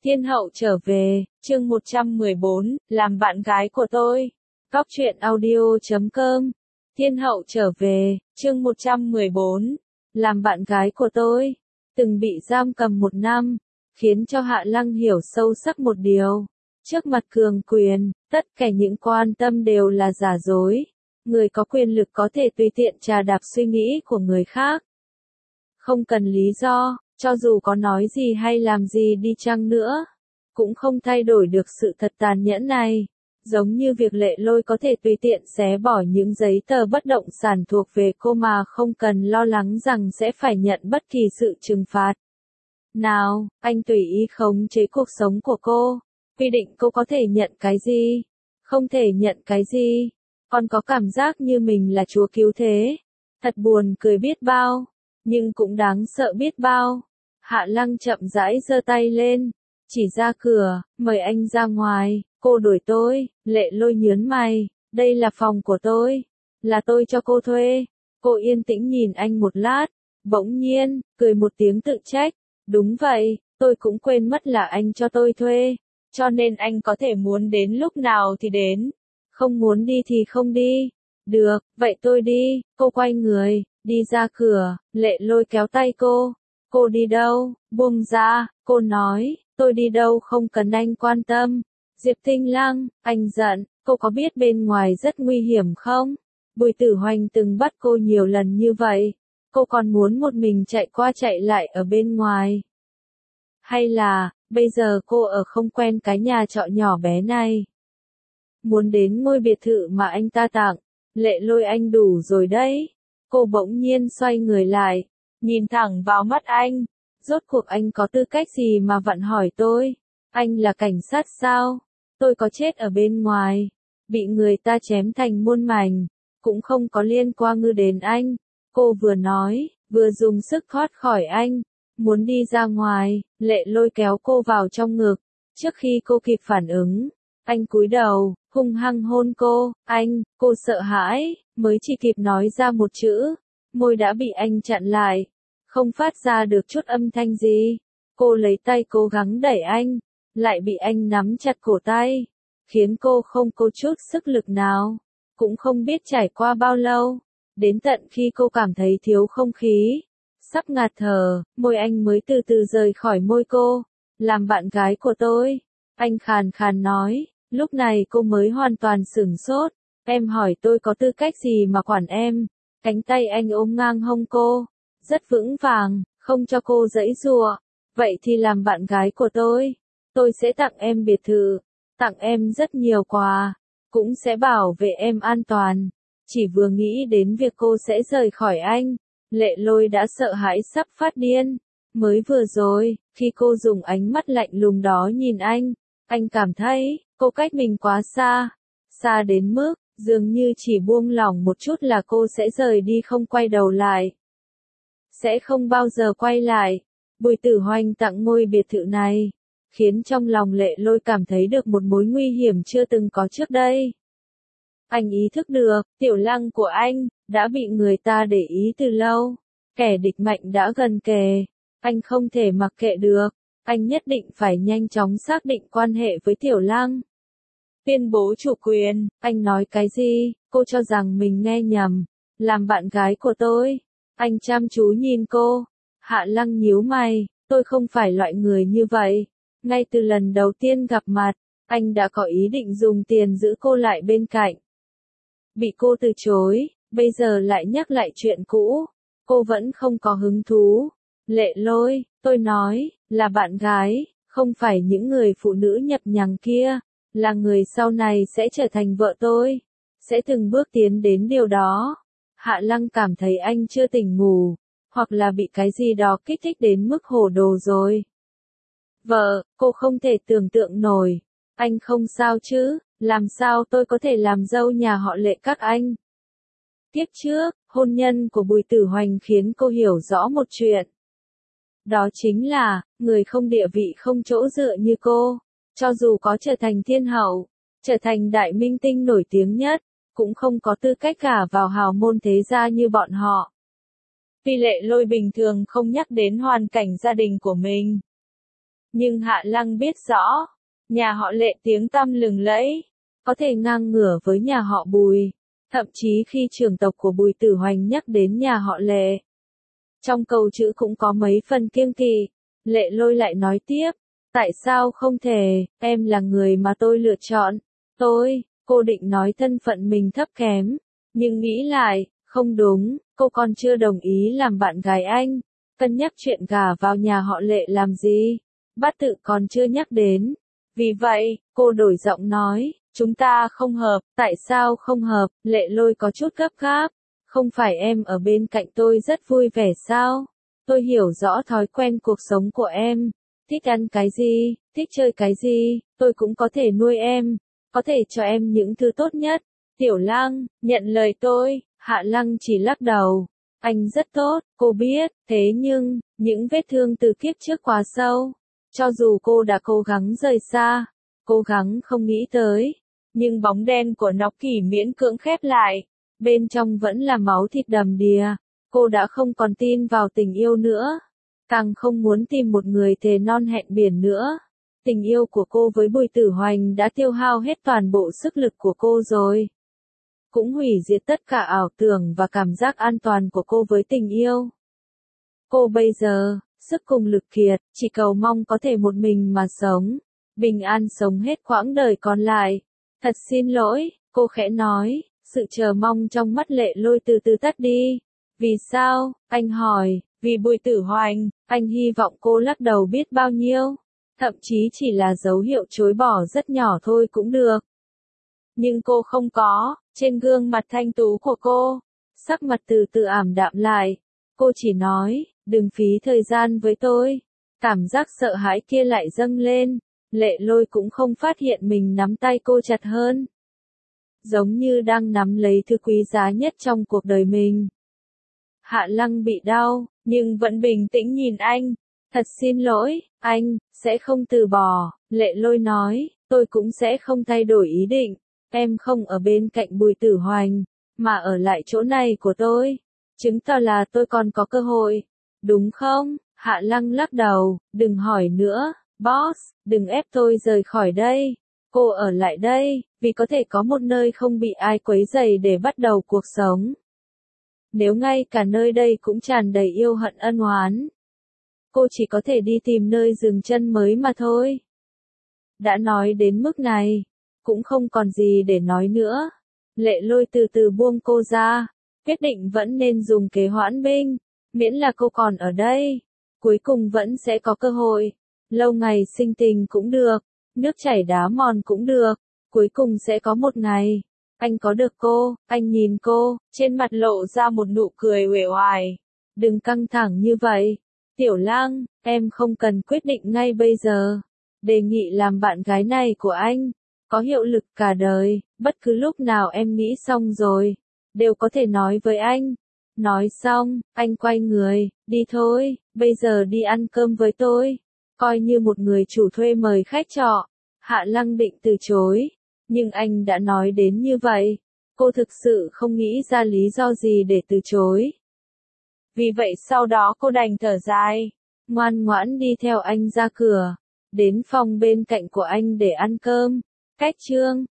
Thiên hậu trở về, chương 114, làm bạn gái của tôi. Góc truyện audio.com. Thiên hậu trở về, chương 114, làm bạn gái của tôi. Từng bị giam cầm 1 năm, khiến cho Hạ Lăng hiểu sâu sắc một điều. Trước mặt cường quyền, tất cả những quan tâm đều là giả dối. Người có quyền lực có thể tùy tiện trà đạp suy nghĩ của người khác. Không cần lý do. Cho dù có nói gì hay làm gì đi chăng nữa, cũng không thay đổi được sự thật tàn nhẫn này. Giống như việc Lệ Lôi có thể tùy tiện xé bỏ những giấy tờ bất động sản thuộc về cô mà không cần lo lắng rằng sẽ phải nhận bất kỳ sự trừng phạt nào. Anh tùy ý khống chế cuộc sống của cô, quy định cô có thể nhận cái gì, không thể nhận cái gì, còn có cảm giác như mình là chúa cứu thế. Thật buồn cười biết bao, nhưng cũng đáng sợ biết bao. Hạ Lăng chậm rãi giơ tay lên, chỉ ra cửa, mời anh ra ngoài. Cô đuổi tôi. Lệ Lôi nhướng mày, đây là phòng của tôi, là tôi cho cô thuê. Cô yên tĩnh nhìn anh một lát, bỗng nhiên, cười một tiếng tự trách. Đúng vậy, tôi cũng quên mất là anh cho tôi thuê, cho nên anh có thể muốn đến lúc nào thì đến, không muốn đi thì không đi. Được, vậy tôi đi. Cô quay người, đi ra cửa. Lệ Lôi kéo tay cô. Cô đi đâu? Buông ra. Cô nói, tôi đi đâu không cần anh quan tâm. Diệp Tinh Lăng, anh giận. Cô có biết bên ngoài rất nguy hiểm không? Bùi Tử Hoành từng bắt cô nhiều lần như vậy. Cô còn muốn một mình chạy qua chạy lại ở bên ngoài. Hay là, bây giờ cô ở không quen cái nhà trọ nhỏ bé này, muốn đến ngôi biệt thự mà anh ta tặng. Lệ Lôi, anh đủ rồi đấy. Cô bỗng nhiên xoay người lại, nhìn thẳng vào mắt anh. Rốt cuộc anh có tư cách gì mà vặn hỏi tôi? Anh là cảnh sát sao? Tôi có chết ở bên ngoài, bị người ta chém thành muôn mảnh, cũng không có liên quan ngư đến anh. Cô vừa nói, vừa dùng sức thoát khỏi anh, muốn đi ra ngoài. Lệ Lôi kéo cô vào trong ngực. Trước khi cô kịp phản ứng, anh cúi đầu, hung hăng hôn cô. Cô sợ hãi, mới chỉ kịp nói ra một chữ, môi đã bị anh chặn lại, không phát ra được chút âm thanh gì. Cô lấy tay cố gắng đẩy anh, lại bị anh nắm chặt cổ tay, khiến cô không có chút sức lực nào. Cũng không biết trải qua bao lâu, đến tận khi cô cảm thấy thiếu không khí, sắp ngạt thở, môi anh mới từ từ rời khỏi môi cô. Làm bạn gái của tôi, anh khàn khàn nói. Lúc này cô mới hoàn toàn sửng sốt. Em hỏi tôi có tư cách gì mà quản em? Cánh tay anh ôm ngang hông cô, rất vững vàng, không cho cô giãy giụa. Vậy thì làm bạn gái của tôi sẽ tặng em biệt thự, tặng em rất nhiều quà, cũng sẽ bảo vệ em an toàn. Chỉ vừa nghĩ đến việc cô sẽ rời khỏi anh, Lệ Lôi đã sợ hãi sắp phát điên. Mới vừa rồi, khi cô dùng ánh mắt lạnh lùng đó nhìn anh cảm thấy cô cách mình quá xa, xa đến mức dường như chỉ buông lỏng một chút là cô sẽ rời đi không quay đầu lại, sẽ không bao giờ quay lại. Bùi Tử Hoành tặng ngôi biệt thự này, khiến trong lòng Lệ Lôi cảm thấy được một mối nguy hiểm chưa từng có trước đây. Anh ý thức được, Tiểu Lăng của anh đã bị người ta để ý từ lâu, kẻ địch mạnh đã gần kề, anh không thể mặc kệ được, anh nhất định phải nhanh chóng xác định quan hệ với Tiểu Lăng. Tuyên bố chủ quyền. Anh nói cái gì? Cô cho rằng mình nghe nhầm. Làm bạn gái của tôi. Anh chăm chú nhìn cô. Hạ Lăng nhíu mày, tôi không phải loại người như vậy. Ngay từ lần đầu tiên gặp mặt, anh đã có ý định dùng tiền giữ cô lại bên cạnh. Bị cô từ chối, bây giờ lại nhắc lại chuyện cũ. Cô vẫn không có hứng thú. Lệ Lôi, tôi nói, là bạn gái, không phải những người phụ nữ nhập nhằng kia, là người sau này sẽ trở thành vợ tôi, sẽ từng bước tiến đến điều đó. Hạ Lăng cảm thấy anh chưa tỉnh ngủ, hoặc là bị cái gì đó kích thích đến mức hồ đồ rồi. Vợ, cô không thể tưởng tượng nổi. Anh không sao chứ? Làm sao tôi có thể làm dâu nhà họ Lệ các anh? Tiếp trước, hôn nhân của Bùi Tử Hoành khiến cô hiểu rõ một chuyện. Đó chính là, người không địa vị không chỗ dựa như cô, cho dù có trở thành thiên hậu, trở thành đại minh tinh nổi tiếng nhất, cũng không có tư cách gả vào hào môn thế gia như bọn họ. Tuy Lệ Lôi bình thường không nhắc đến hoàn cảnh gia đình của mình, Nhưng Hạ Lăng biết rõ, nhà họ Lệ tiếng tăm lừng lẫy, có thể ngang ngửa với nhà họ Bùi. Thậm chí khi trưởng tộc của Bùi Tử Hoành nhắc đến nhà họ Lệ, trong câu chữ cũng có mấy phần kiêng kỵ. Lệ Lôi lại nói tiếp, tại sao không thể, em là người mà tôi lựa chọn. Cô định nói thân phận mình thấp kém, nhưng nghĩ lại, không đúng, cô còn chưa đồng ý làm bạn gái anh, cân nhắc chuyện gả vào nhà họ Lệ làm gì, bát tự còn chưa nhắc đến. Vì vậy, cô đổi giọng nói, chúng ta không hợp, tại sao không hợp, Lệ Lôi có chút gấp gáp, không phải em ở bên cạnh tôi rất vui vẻ sao, tôi hiểu rõ thói quen cuộc sống của em, thích ăn cái gì, thích chơi cái gì, tôi cũng có thể nuôi em, có thể cho em những thứ tốt nhất. Tiểu Lăng, nhận lời tôi, Hạ Lăng chỉ lắc đầu. Anh rất tốt, cô biết, thế nhưng, những vết thương từ kiếp trước quá sâu. Cho dù cô đã cố gắng rời xa, cố gắng không nghĩ tới, nhưng bóng đen của nó kỳ miễn cưỡng khép lại. Bên trong vẫn là máu thịt đầm đìa. Cô đã không còn tin vào tình yêu nữa. Càng không muốn tìm một người thề non hẹn biển nữa. Tình yêu của cô với Bùi Tử Hoành đã tiêu hao hết toàn bộ sức lực của cô rồi. Cũng hủy diệt tất cả ảo tưởng và cảm giác an toàn của cô với tình yêu. Cô bây giờ, sức cùng lực kiệt, chỉ cầu mong có thể một mình mà sống. Bình an sống hết quãng đời còn lại. Thật xin lỗi, cô khẽ nói, sự chờ mong trong mắt Lệ Lôi từ từ tắt đi. Vì sao? Anh hỏi, vì Bùi Tử Hoành, anh hy vọng cô lắc đầu biết bao nhiêu. Thậm chí chỉ là dấu hiệu chối bỏ rất nhỏ thôi cũng được. Nhưng cô không có, trên gương mặt thanh tú của cô, sắc mặt từ từ ảm đạm lại. Cô chỉ nói, đừng phí thời gian với tôi. Cảm giác sợ hãi kia lại dâng lên. Lệ Lôi cũng không phát hiện mình nắm tay cô chặt hơn. Giống như đang nắm lấy thứ quý giá nhất trong cuộc đời mình. Hạ Lăng bị đau, nhưng vẫn bình tĩnh nhìn anh. Thật xin lỗi, anh, sẽ không từ bỏ. Lệ Lôi nói, tôi cũng sẽ không thay đổi ý định. Em không ở bên cạnh Bùi Tử Hoành, mà ở lại chỗ này của tôi. Chứng tỏ là tôi còn có cơ hội. Đúng không? Hạ Lăng lắc đầu, đừng hỏi nữa, boss, đừng ép tôi rời khỏi đây. Cô ở lại đây, vì có thể có một nơi không bị ai quấy rầy để bắt đầu cuộc sống. Nếu ngay cả nơi đây cũng tràn đầy yêu hận ân oán, cô chỉ có thể đi tìm nơi dừng chân mới mà thôi. Đã nói đến mức này, cũng không còn gì để nói nữa. Lệ Lôi từ từ buông cô ra, quyết định vẫn nên dùng kế hoãn binh, miễn là cô còn ở đây, cuối cùng vẫn sẽ có cơ hội. Lâu ngày sinh tình cũng được, nước chảy đá mòn cũng được, cuối cùng sẽ có một ngày. Anh có được cô, anh nhìn cô, trên mặt lộ ra một nụ cười uể oải. Đừng căng thẳng như vậy. Tiểu Lăng, em không cần quyết định ngay bây giờ. Đề nghị làm bạn gái này của anh, có hiệu lực cả đời, bất cứ lúc nào em nghĩ xong rồi, đều có thể nói với anh. Nói xong, anh quay người, đi thôi, bây giờ đi ăn cơm với tôi. Coi như một người chủ thuê mời khách trọ. Hạ Lăng định từ chối, nhưng anh đã nói đến như vậy. Cô thực sự không nghĩ ra lý do gì để từ chối. Vì vậy sau đó cô đành thở dài, ngoan ngoãn đi theo anh ra cửa, đến phòng bên cạnh của anh để ăn cơm. Cách chương